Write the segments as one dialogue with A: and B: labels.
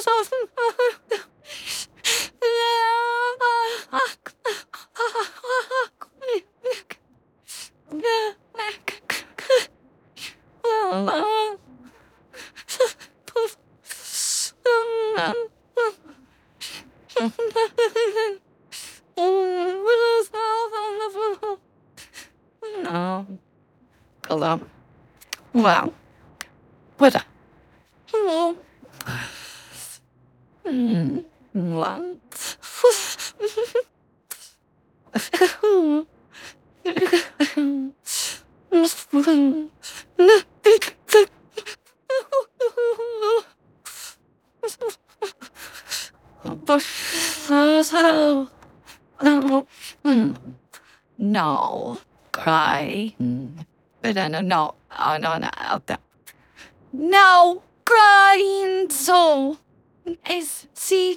A: No. Hello. Wow. What a... Hello. What? No. Cry. But no, no, no, no, no. No crying so S C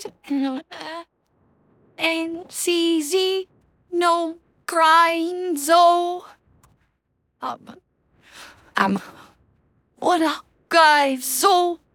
A: N C Z no crying so um what a guy so